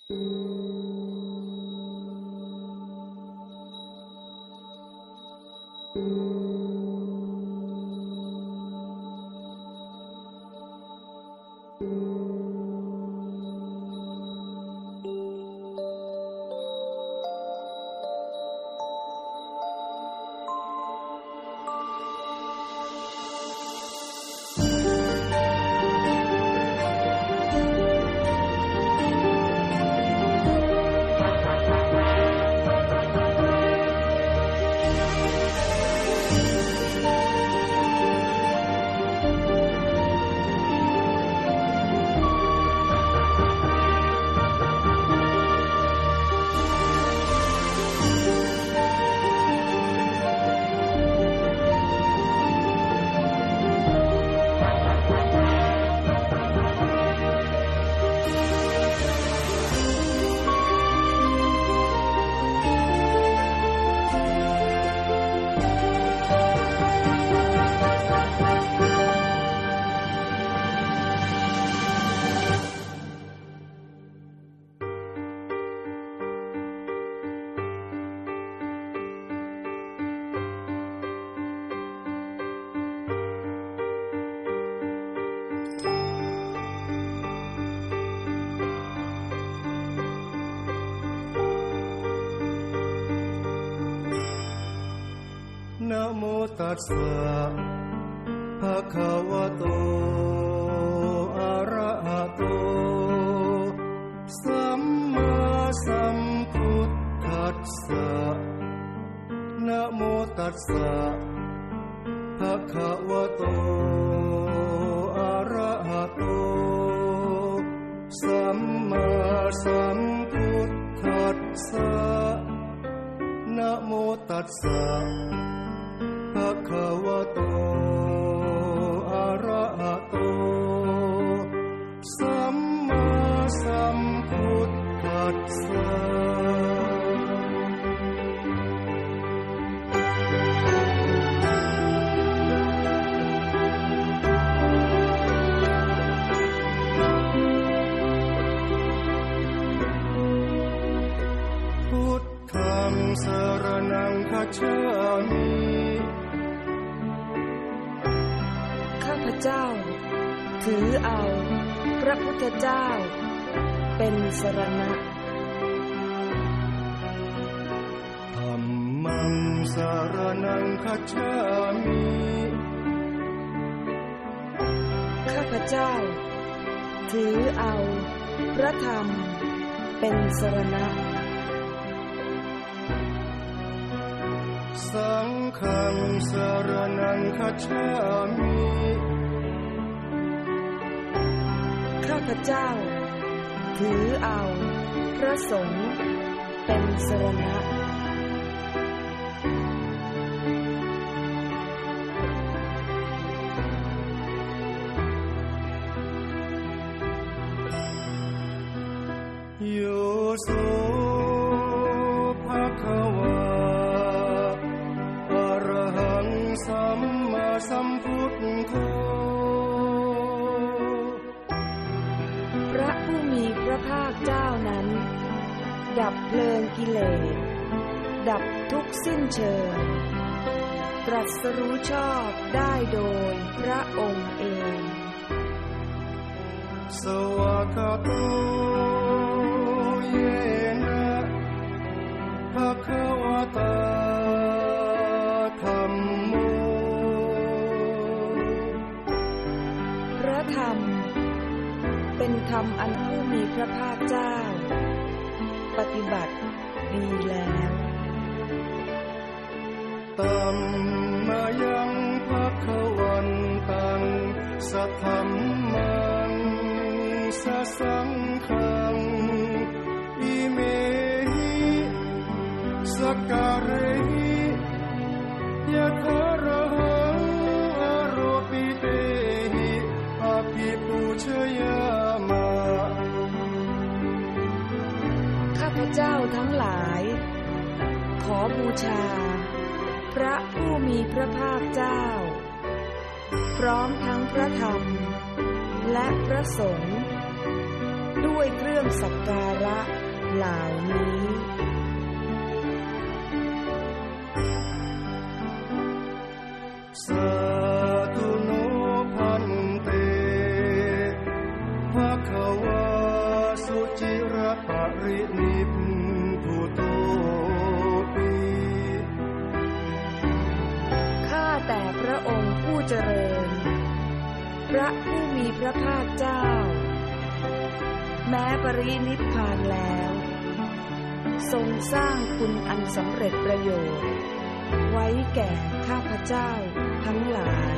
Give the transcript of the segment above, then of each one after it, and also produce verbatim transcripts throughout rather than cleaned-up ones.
นะโมตัสสะภะคะวะโตอะระหะโตสัมมาสัมพุทธัสสะนะโมตัสสะภะคะวะโตอะระหะโตสัมมาสัมพุทธัสสะนะโมตัสสะภะคะวะโตอะระหะโตสัมมาสัมพุทธัสสะพุทธังสรณังคัจฉามิข้าพเจ้าถือเอาพระพุทธเจ้าเป็นสรณะธัมมังสรณังคัจฉามิข้าพเจ้าถือเอาพระธรรมเป็นสรณะสังฆังสรณังคัจฉามิข้าพเจ้าถือเอาพระสงฆ์เป็นสรณะโยโสภะคะวาอะระหังสัมมาสัมพุทโธพระผู้มีพระภาคเจ้านั้นดับเพลิงกิเลสดับทุกข์สิ้นเชิงตรัสรู้ชอบได้โดยพระองค์เองสวากขาโตเยนะภะคะวะตาธัมโมพระธรรมเป็นธรรมอันผู้มีพระภาคเจ้าปฏิบัติดีแล้วตัมมายังภะคะวันตังสัทธัมมังสสังฆังอิเมหิสักการะหิยะถาระหังอโรปิเตหิอภิปูชยามะข้าพเจ้าทั้งหลายขอบูชาพระผู้มีพระภาคเจ้าพร้อมทั้งพระธรรมและพระสงฆ์ด้วยเครื่องสักการะเหล่านี้สาธุโนพันเตภควาสุจิระปรินิพพุโตปิข้าแต่พระองค์ผู้เจริญพระผู้มีพระภาคเจ้าแม้ปรินิพพานแล้วทรงสร้างคุณอันสำเร็จประโยชน์ไว้แก่ข้าพเจ้าทั้งหลาย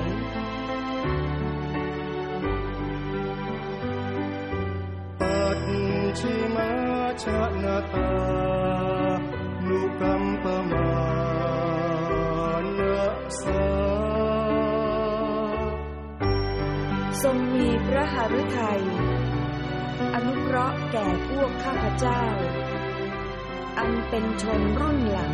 ปัจฉิมาชนะตานุกัมปมานะสาทรงมีพระหฤทัยอนุเคราะห์แก่พวกข้าพเจ้าอันเป็นชนรุ่นหลัง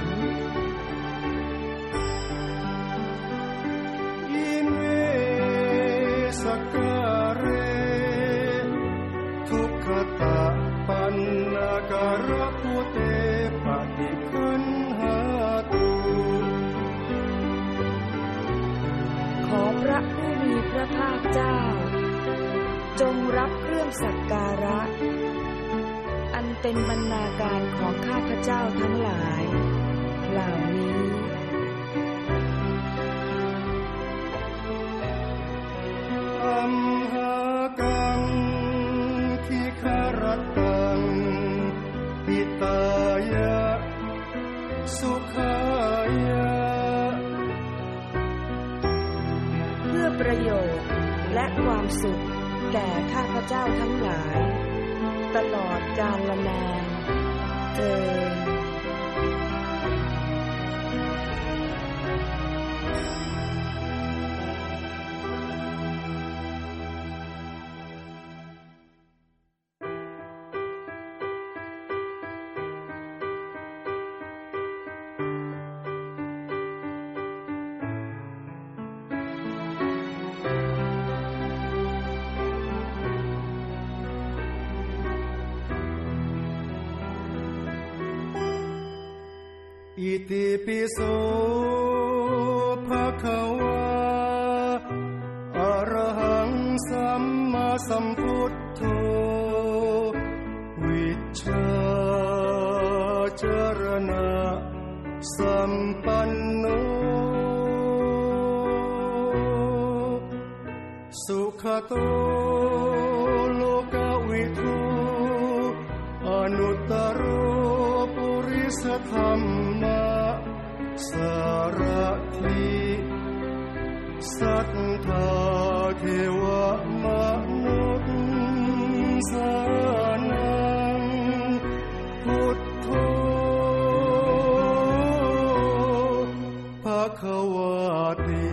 อิเมสการเรทุกขตาปันนาการะพุเตปฏิคันหาตุขอพระผู้มีพระภาคเจ้าจงรับเครื่องสักการะอันเป็นบรรณาการของข้าพเจ้าทั้งหลายเหล่านี้อัมหากังทิคารตังปิตายะสุขายะเพื่อประโยชน์และความสุขแก่ข้าพเจ้าทั้งหลายตลอดกาลนานเทอญอิติปิโสภะคะวาอะระหังสัมมาสัมพุทโธวิชชาจารณะสัมปันโนสุขโตโลกวิทูอนุตตโรปุริสธรรมะสารถิสัทธาเทวมนุษย์สานังพุทโธภควติ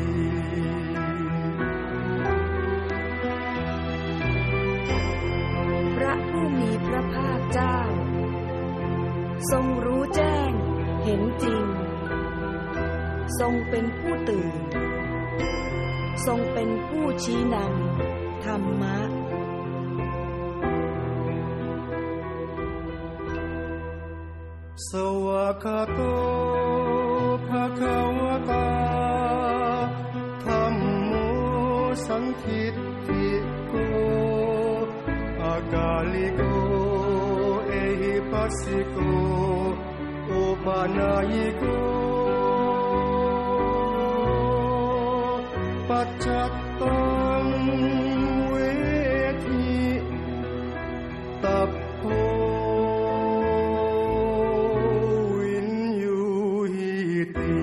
พระผู้มีพระภาคเจ้าทรงรู้แจ้งเห็นจริงทรงเป็นผู้ตื่นทรงเป็นผู้ชี้นำธรรมะสวากขาโตภควตาธัมโมสันทิฏฐิโกอากาลิโกเอหิปัสสิโกโอปานายิโกปัจจัตตังเวทิตัพโพวินยูหิติ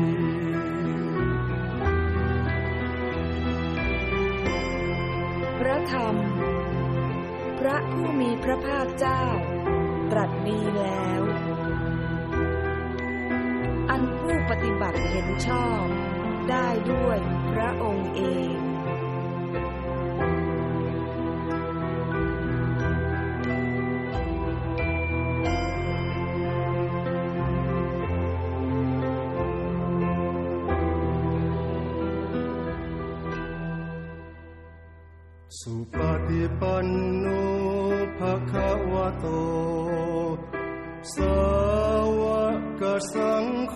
พระธรรมพระผู้มีพระภาคเจ้าตรัสดีแล้วอันผู้ปฏิบัติเห็นชอบได้ด้วยพระองค์เองสุปฏิปันโนภภคะวะโตสาวกสังโฆ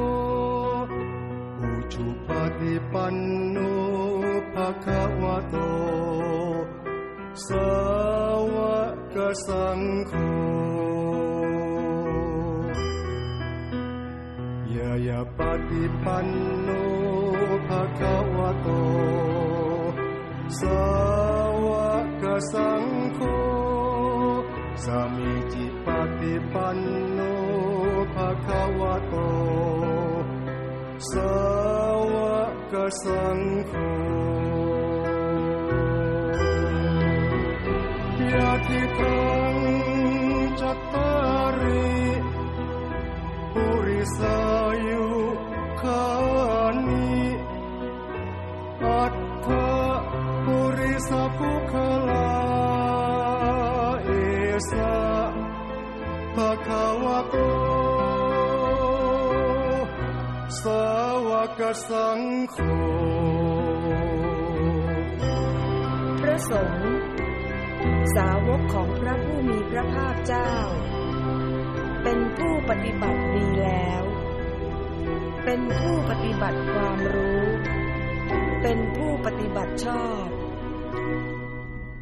อุชุปฏิปันโนภคะวะโตสาวกสังโฆยะปฏิปันโนภคะวะโตสาวกสังโฆสามิจิปฏิปันโนภคะวะโตสาวกสังโฆยะทิทังจัตตาริปุริสายุคานิอัตถะปุริสภุคลาเอสะภคะวะโตสาวกสังโฆพระสงฆ์สาวกของพระผู้มีพระภาคเจ้าเป็นผู้ปฏิบัติดีแล้วเป็นผู้ปฏิบัติความรู้เป็นผู้ปฏิบัติชอบ